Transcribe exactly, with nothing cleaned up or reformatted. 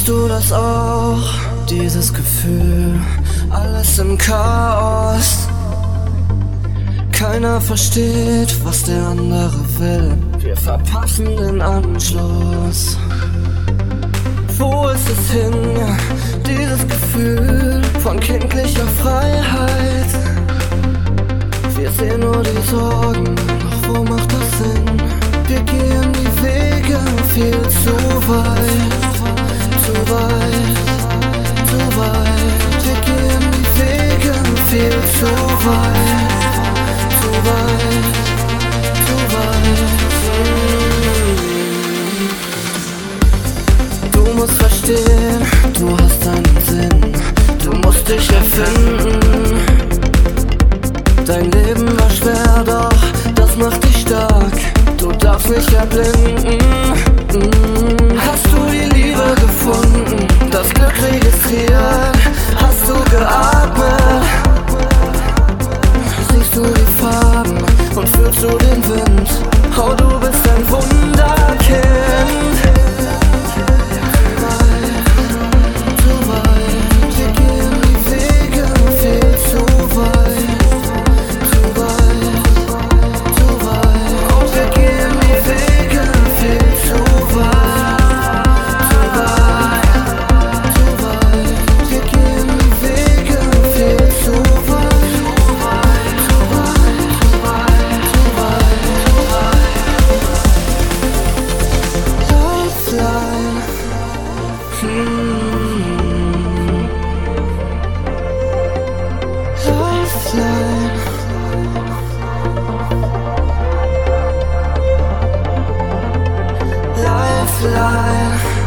Kennst du das auch, dieses Gefühl, alles im Chaos? Keiner versteht, was der andere will. Wir verpassen den Anschluss. Wo ist es hin, dieses Gefühl von kindlicher Freiheit? Wir sehen nur die Sorgen, doch wo macht das Sinn? Wir gehen die Wege viel zu weit, zu weit, zu weit. Wir gehen die Wege viel zu weit, zu weit, zu weit. Du musst verstehen, du hast einen Sinn, du musst dich erfinden. Dein Leben war schwer, doch das macht dich stark. Du darfst nicht erblinden. Hast du die Liebe gefunden, das Glück registriert? Hast du geatmet? Siehst du die Farben und fühlst du den Wind? Oh, du bist ein Wunderkind. Zu weit, wir gehen die Wege viel zu weit. Lifeline.